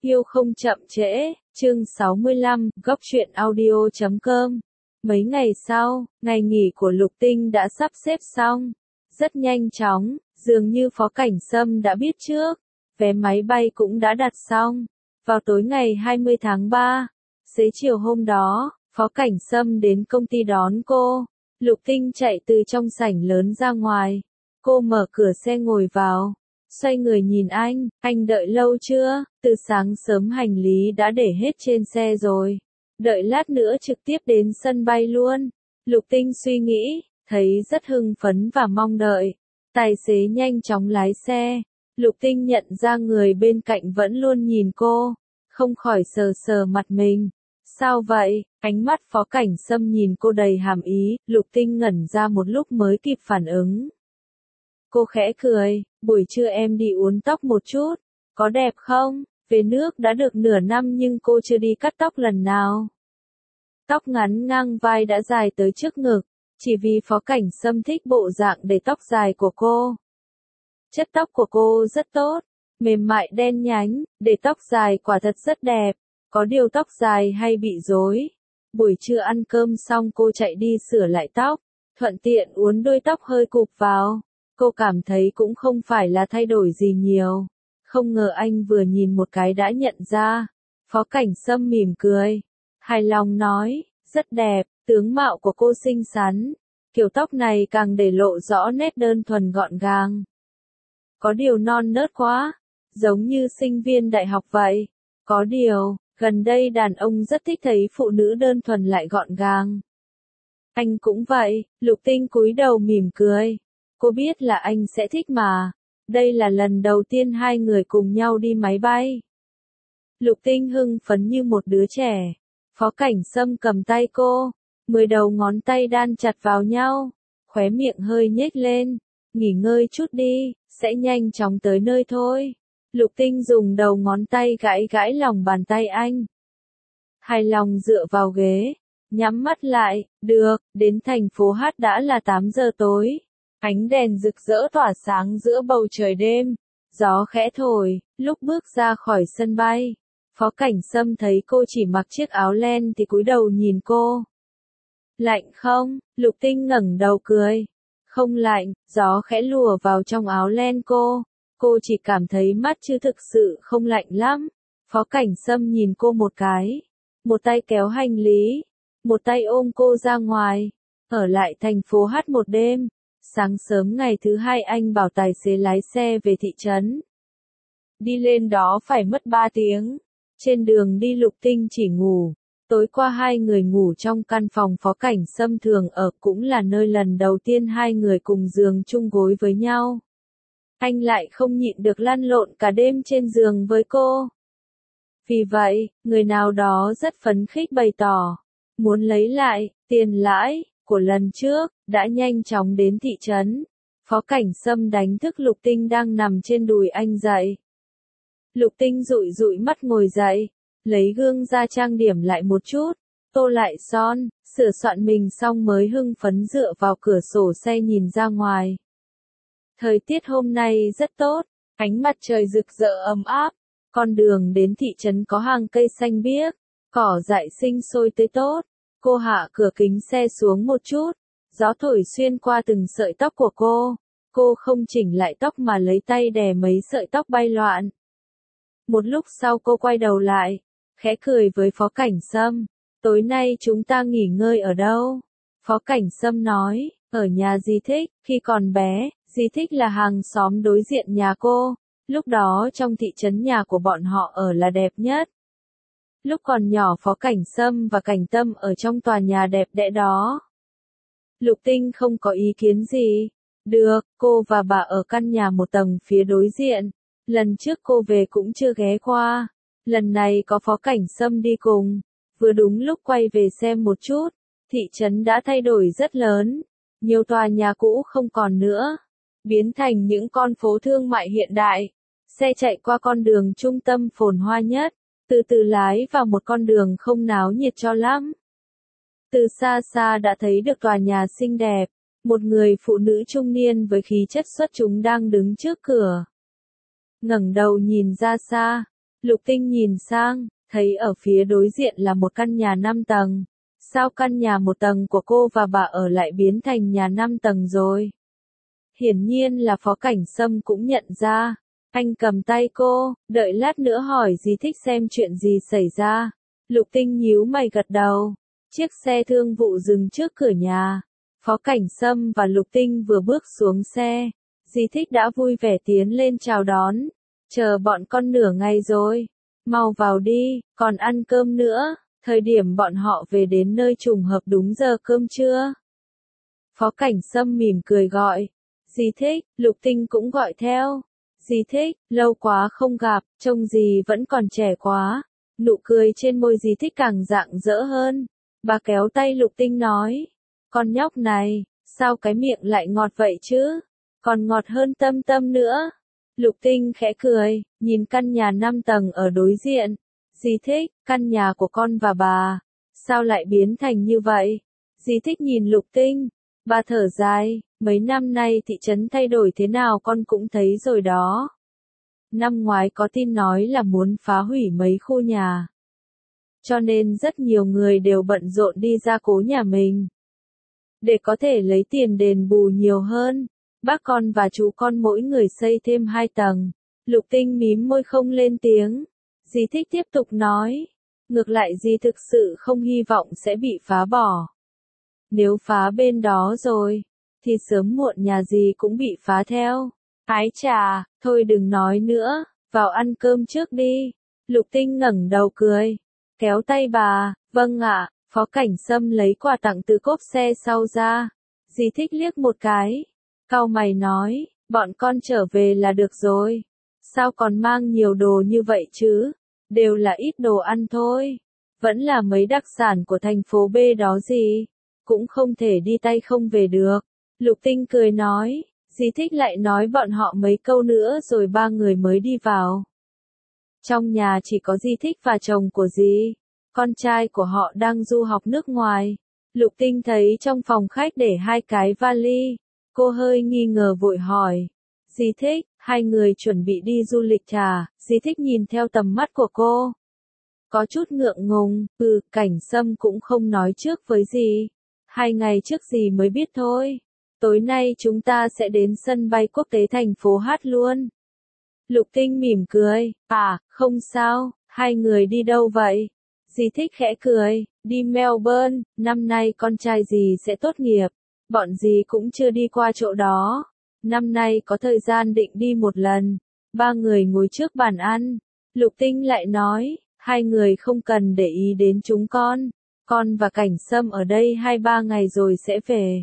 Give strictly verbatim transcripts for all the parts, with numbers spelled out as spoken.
Yêu không chậm trễ, chương sáu mươi lăm, góc truyện audio chấm com. Mấy ngày sau, ngày nghỉ của Lục Tinh đã sắp xếp xong. Rất nhanh chóng, dường như Phó Cảnh Sâm đã biết trước. Vé máy bay cũng đã đặt xong. Vào tối ngày hai mươi tháng ba, xế chiều hôm đó, Phó Cảnh Sâm đến công ty đón cô. Lục Tinh chạy từ trong sảnh lớn ra ngoài. Cô mở cửa xe ngồi vào. Xoay người nhìn anh, anh đợi lâu chưa? Từ sáng sớm hành lý đã để hết trên xe rồi. Đợi lát nữa trực tiếp đến sân bay luôn. Lục Tinh suy nghĩ, thấy rất hưng phấn và mong đợi. Tài xế nhanh chóng lái xe. Lục Tinh nhận ra người bên cạnh vẫn luôn nhìn cô. Không khỏi sờ sờ mặt mình. Sao vậy? Ánh mắt Phó Cảnh Sâm nhìn cô đầy hàm ý. Lục Tinh ngẩn ra một lúc mới kịp phản ứng. Cô khẽ cười, buổi trưa em đi uốn tóc một chút, có đẹp không? Về nước đã được nửa năm nhưng cô chưa đi cắt tóc lần nào. Tóc ngắn ngang vai đã dài tới trước ngực, chỉ vì Phó Cảnh Sâm thích bộ dạng để tóc dài của cô. Chất tóc của cô rất tốt, mềm mại đen nhánh, để tóc dài quả thật rất đẹp, có điều tóc dài hay bị rối. Buổi trưa ăn cơm xong cô chạy đi sửa lại tóc, thuận tiện uốn đuôi tóc hơi cụp vào. Cô cảm thấy cũng không phải là thay đổi gì nhiều. Không ngờ anh vừa nhìn một cái đã nhận ra. Phó Cảnh Sâm mỉm cười. Hài lòng nói, rất đẹp, tướng mạo của cô xinh xắn. Kiểu tóc này càng để lộ rõ nét đơn thuần gọn gàng. Có điều non nớt quá, giống như sinh viên đại học vậy. Có điều, gần đây đàn ông rất thích thấy phụ nữ đơn thuần lại gọn gàng. Anh cũng vậy, Lục Tinh cúi đầu mỉm cười. Cô biết là anh sẽ thích mà. Đây là lần đầu tiên hai người cùng nhau đi máy bay. Lục Tinh hưng phấn như một đứa trẻ. Phó Cảnh Sâm cầm tay cô. Mười đầu ngón tay đan chặt vào nhau. Khóe miệng hơi nhếch lên. Nghỉ ngơi chút đi, sẽ nhanh chóng tới nơi thôi. Lục Tinh dùng đầu ngón tay gãi gãi lòng bàn tay anh. Hài lòng dựa vào ghế. Nhắm mắt lại, được, đến thành phố Hát đã là tám giờ tối. Ánh đèn rực rỡ tỏa sáng giữa bầu trời đêm. Gió khẽ thổi, lúc bước ra khỏi sân bay. Phó Cảnh Sâm thấy cô chỉ mặc chiếc áo len thì cúi đầu nhìn cô. Lạnh không? Lục Tinh ngẩng đầu cười. Không lạnh, gió khẽ lùa vào trong áo len cô. Cô chỉ cảm thấy mát chứ thực sự không lạnh lắm. Phó Cảnh Sâm nhìn cô một cái. Một tay kéo hành lý. Một tay ôm cô ra ngoài. Ở lại thành phố Hát một đêm. Sáng sớm ngày thứ hai anh bảo tài xế lái xe về thị trấn. Đi lên đó phải mất ba tiếng. Trên đường đi Lục Tinh chỉ ngủ. Tối qua hai người ngủ trong căn phòng Phó Cảnh Sâm thường ở, cũng là nơi lần đầu tiên hai người cùng giường chung gối với nhau. Anh lại không nhịn được lăn lộn cả đêm trên giường với cô. Vì vậy, người nào đó rất phấn khích bày tỏ. Muốn lấy lại, tiền lãi của lần trước, đã nhanh chóng đến thị trấn. Phó Cảnh Sâm đánh thức Lục Tinh đang nằm trên đùi anh dậy. Lục Tinh dụi dụi mắt ngồi dậy, lấy gương ra trang điểm lại một chút, tô lại son, sửa soạn mình xong mới hưng phấn dựa vào cửa sổ xe nhìn ra ngoài. Thời tiết hôm nay rất tốt, ánh mặt trời rực rỡ ấm áp, con đường đến thị trấn có hàng cây xanh biếc, cỏ dại sinh sôi tươi tốt. Cô hạ cửa kính xe xuống một chút, gió thổi xuyên qua từng sợi tóc của cô. Cô không chỉnh lại tóc mà lấy tay đè mấy sợi tóc bay loạn. Một lúc sau cô quay đầu lại, khẽ cười với Phó Cảnh Sâm. Tối nay chúng ta nghỉ ngơi ở đâu? Phó Cảnh Sâm nói, ở nhà Di Thích. Khi còn bé, Di Thích là hàng xóm đối diện nhà cô. Lúc đó trong thị trấn nhà của bọn họ ở là đẹp nhất. Lúc còn nhỏ Phó Cảnh Sâm và Cảnh Tâm ở trong tòa nhà đẹp đẽ đó. Lục Tinh không có ý kiến gì. Được, cô và bà ở căn nhà một tầng phía đối diện. Lần trước cô về cũng chưa ghé qua. Lần này có Phó Cảnh Sâm đi cùng. Vừa đúng lúc quay về xem một chút. Thị trấn đã thay đổi rất lớn. Nhiều tòa nhà cũ không còn nữa. Biến thành những con phố thương mại hiện đại. Xe chạy qua con đường trung tâm phồn hoa nhất. Từ từ lái vào một con đường không náo nhiệt cho lắm. Từ xa xa đã thấy được tòa nhà xinh đẹp. Một người phụ nữ trung niên với khí chất xuất chúng đang đứng trước cửa. Ngẩng đầu nhìn ra xa. Lục Tinh nhìn sang, thấy ở phía đối diện là một căn nhà năm tầng. Sao căn nhà một tầng của cô và bà ở lại biến thành nhà năm tầng rồi? Hiển nhiên là Phó Cảnh Sâm cũng nhận ra. Anh cầm tay cô, đợi lát nữa hỏi dì Thích xem chuyện gì xảy ra. Lục Tinh nhíu mày gật đầu. Chiếc xe thương vụ dừng trước cửa nhà. Phó Cảnh Sâm và Lục Tinh vừa bước xuống xe. Dì Thích đã vui vẻ tiến lên chào đón. Chờ bọn con nửa ngày rồi. Mau vào đi, còn ăn cơm nữa. Thời điểm bọn họ về đến nơi trùng hợp đúng giờ cơm trưa. Phó Cảnh Sâm mỉm cười gọi. Dì Thích, Lục Tinh cũng gọi theo. Dì Thích, lâu quá không gặp, trông dì vẫn còn trẻ quá. Nụ cười trên môi dì Thích càng rạng rỡ hơn. Bà kéo tay Lục Tinh nói. Con nhóc này, sao cái miệng lại ngọt vậy chứ? Còn ngọt hơn Tâm Tâm nữa. Lục Tinh khẽ cười, nhìn căn nhà năm tầng ở đối diện. Dì Thích, căn nhà của con và bà, sao lại biến thành như vậy? Dì Thích nhìn Lục Tinh, bà thở dài, mấy năm nay thị trấn thay đổi thế nào con cũng thấy rồi đó. Năm ngoái có tin nói là muốn phá hủy mấy khu nhà. Cho nên rất nhiều người đều bận rộn đi ra cố nhà mình. Để có thể lấy tiền đền bù nhiều hơn, bác con và chú con mỗi người xây thêm hai tầng. Lục Tinh mím môi không lên tiếng. Dì Thích tiếp tục nói. Ngược lại dì thực sự không hy vọng sẽ bị phá bỏ. Nếu phá bên đó rồi, thì sớm muộn nhà dì cũng bị phá theo. Ái chà, thôi đừng nói nữa, vào ăn cơm trước đi. Lục Tinh ngẩng đầu cười, kéo tay bà, vâng ạ. Phó Cảnh Sâm lấy quà tặng từ cốp xe sau ra. Dì Thích liếc một cái, cau mày nói, bọn con trở về là được rồi. Sao còn mang nhiều đồ như vậy chứ? Đều là ít đồ ăn thôi. Vẫn là mấy đặc sản của thành phố B đó gì. Cũng không thể đi tay không về được. Lục Tinh cười nói. Dì Thích lại nói bọn họ mấy câu nữa rồi ba người mới đi vào. Trong nhà chỉ có dì Thích và chồng của dì. Con trai của họ đang du học nước ngoài. Lục Tinh thấy trong phòng khách để hai cái vali. Cô hơi nghi ngờ vội hỏi. Dì Thích, hai người chuẩn bị đi du lịch à? Dì Thích nhìn theo tầm mắt của cô. Có chút ngượng ngùng, ừ, Cảnh Sâm cũng không nói trước với dì. Hai ngày trước dì mới biết thôi. Tối nay chúng ta sẽ đến sân bay quốc tế thành phố Hát luôn. Lục Tinh mỉm cười, à, không sao, hai người đi đâu vậy? Dì Thích khẽ cười, đi Melbourne, năm nay con trai dì sẽ tốt nghiệp. Bọn dì cũng chưa đi qua chỗ đó. Năm nay có thời gian định đi một lần. Ba người ngồi trước bàn ăn. Lục Tinh lại nói, hai người không cần để ý đến chúng con. Con và Cảnh Sâm ở đây hai ba ngày rồi sẽ về.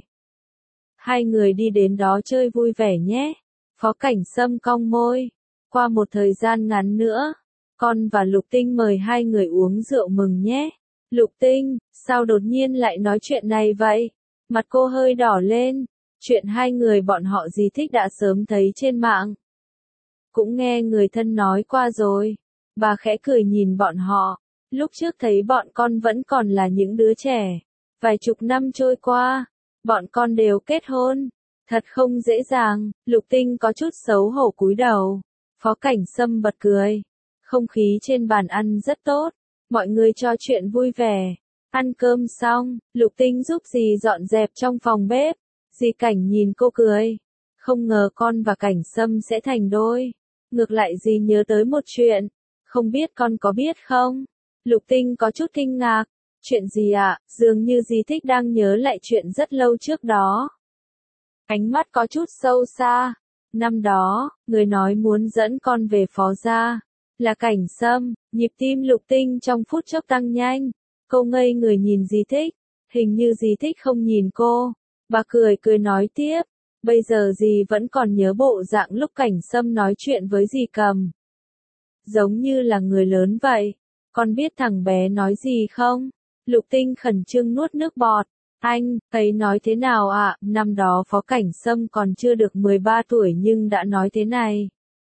Hai người đi đến đó chơi vui vẻ nhé. Phó Cảnh Sâm cong môi. Qua một thời gian ngắn nữa, con và Lục Tinh mời hai người uống rượu mừng nhé. Lục Tinh, sao đột nhiên lại nói chuyện này vậy? Mặt cô hơi đỏ lên. Chuyện hai người bọn họ dì Thích đã sớm thấy trên mạng. Cũng nghe người thân nói qua rồi. Bà khẽ cười nhìn bọn họ. Lúc trước thấy bọn con vẫn còn là những đứa trẻ. Vài chục năm trôi qua, bọn con đều kết hôn. Thật không dễ dàng. Lục Tinh có chút xấu hổ cúi đầu. Phó Cảnh Sâm bật cười. Không khí trên bàn ăn rất tốt. Mọi người trò chuyện vui vẻ. Ăn cơm xong, Lục Tinh giúp dì dọn dẹp trong phòng bếp. Dì Cảnh nhìn cô cười. Không ngờ con và Cảnh Sâm sẽ thành đôi. Ngược lại dì nhớ tới một chuyện. Không biết con có biết không? Lục Tinh có chút kinh ngạc. Chuyện gì ạ? Dường như dì Thích đang nhớ lại chuyện rất lâu trước đó. Ánh mắt có chút sâu xa. Năm đó, người nói muốn dẫn con về Phó gia. Là Cảnh Sâm. Nhịp tim Lục Tinh trong phút chốc tăng nhanh. Cô ngây người nhìn dì Thích. Hình như dì Thích không nhìn cô. Bà cười cười nói tiếp. Bây giờ dì vẫn còn nhớ bộ dạng lúc Cảnh Sâm nói chuyện với dì Cầm. Giống như là người lớn vậy. Con biết thằng bé nói gì không? Lục Tinh khẩn trương nuốt nước bọt. Anh, thấy nói thế nào ạ? À? Năm đó Phó Cảnh Sâm còn chưa được mười ba tuổi nhưng đã nói thế này.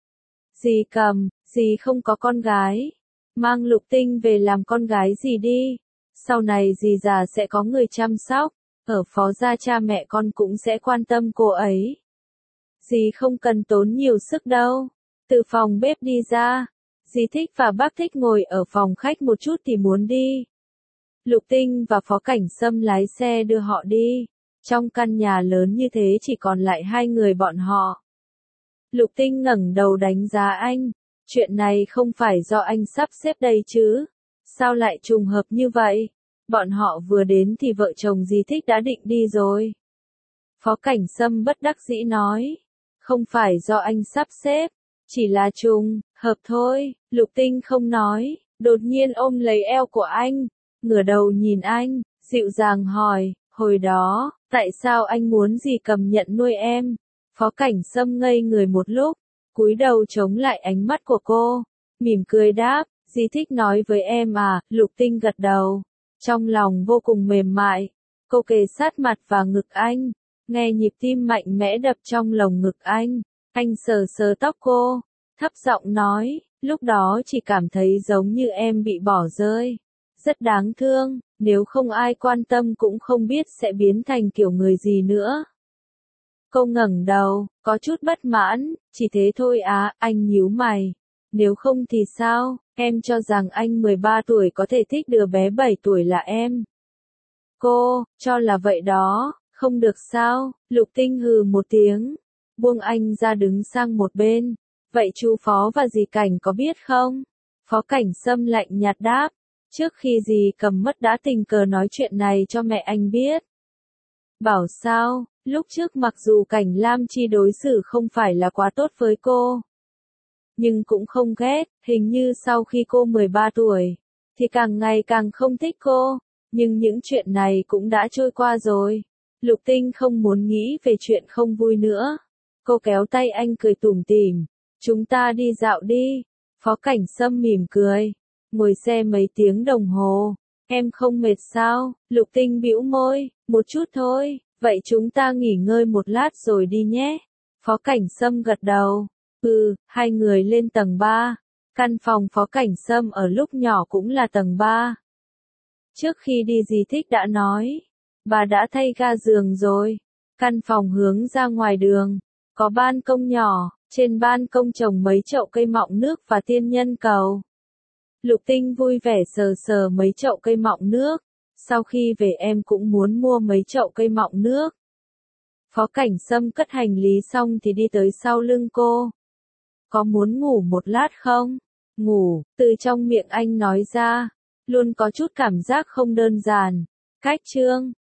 Dì Cầm, dì không có con gái. Mang Lục Tinh về làm con gái dì đi. Sau này dì già sẽ có người chăm sóc. Ở Phó gia cha mẹ con cũng sẽ quan tâm cô ấy. Dì không cần tốn nhiều sức đâu. Từ phòng bếp đi ra. Dì Thích và bác Thích ngồi ở phòng khách một chút thì muốn đi. Lục Tinh và Phó Cảnh Sâm lái xe đưa họ đi. Trong căn nhà lớn như thế chỉ còn lại hai người bọn họ. Lục Tinh ngẩng đầu đánh giá anh. Chuyện này không phải do anh sắp xếp đây chứ? Sao lại trùng hợp như vậy? Bọn họ vừa đến thì vợ chồng dì Thích đã định đi rồi. Phó Cảnh Sâm bất đắc dĩ nói. Không phải do anh sắp xếp, chỉ là trùng hợp thôi. Lục Tinh không nói, đột nhiên ôm lấy eo của anh, ngửa đầu nhìn anh, dịu dàng hỏi, hồi đó, tại sao anh muốn dì cầm nhận nuôi em? Phó Cảnh Sâm ngây người một lúc, cúi đầu chống lại ánh mắt của cô, mỉm cười đáp, dì Thích nói với em à. Lục Tinh gật đầu, trong lòng vô cùng mềm mại, cô kề sát mặt vào ngực anh, nghe nhịp tim mạnh mẽ đập trong lồng ngực anh, anh sờ sờ tóc cô, thấp giọng nói, lúc đó chỉ cảm thấy giống như em bị bỏ rơi, rất đáng thương, nếu không ai quan tâm cũng không biết sẽ biến thành kiểu người gì nữa. Cô ngẩng đầu, có chút bất mãn, chỉ thế thôi á. Anh nhíu mày, nếu không thì sao, em cho rằng anh mười ba tuổi có thể thích đứa bé bảy tuổi là em. Cô, cho là vậy đó, không được sao? Lục Tinh hừ một tiếng, buông anh ra đứng sang một bên. Vậy chú Phó và dì Cảnh có biết không? Phó Cảnh Sâm lạnh nhạt đáp, trước khi dì Cầm mất đã tình cờ nói chuyện này cho mẹ anh biết. Bảo sao, lúc trước mặc dù Cảnh Lam Chi đối xử không phải là quá tốt với cô, nhưng cũng không ghét, hình như sau khi cô mười ba tuổi, thì càng ngày càng không thích cô, nhưng những chuyện này cũng đã trôi qua rồi. Lục Tinh không muốn nghĩ về chuyện không vui nữa. Cô kéo tay anh cười tủm tỉm, chúng ta đi dạo đi. Phó Cảnh Sâm mỉm cười, ngồi xe mấy tiếng đồng hồ, em không mệt sao? Lục Tinh bĩu môi, một chút thôi, vậy chúng ta nghỉ ngơi một lát rồi đi nhé. Phó Cảnh Sâm gật đầu, ừ, hai người lên tầng ba, căn phòng Phó Cảnh Sâm ở lúc nhỏ cũng là tầng ba. Trước khi đi dì Thích đã nói, bà đã thay ga giường rồi, căn phòng hướng ra ngoài đường, có ban công nhỏ, trên ban công trồng mấy chậu cây mọng nước và tiên nhân cầu. Lục Tinh vui vẻ sờ sờ mấy chậu cây mọng nước, sau khi về em cũng muốn mua mấy chậu cây mọng nước. Phó Cảnh Sâm cất hành lý xong thì đi tới sau lưng cô. Có muốn ngủ một lát không? Ngủ, từ trong miệng anh nói ra, luôn có chút cảm giác không đơn giản. Cách chương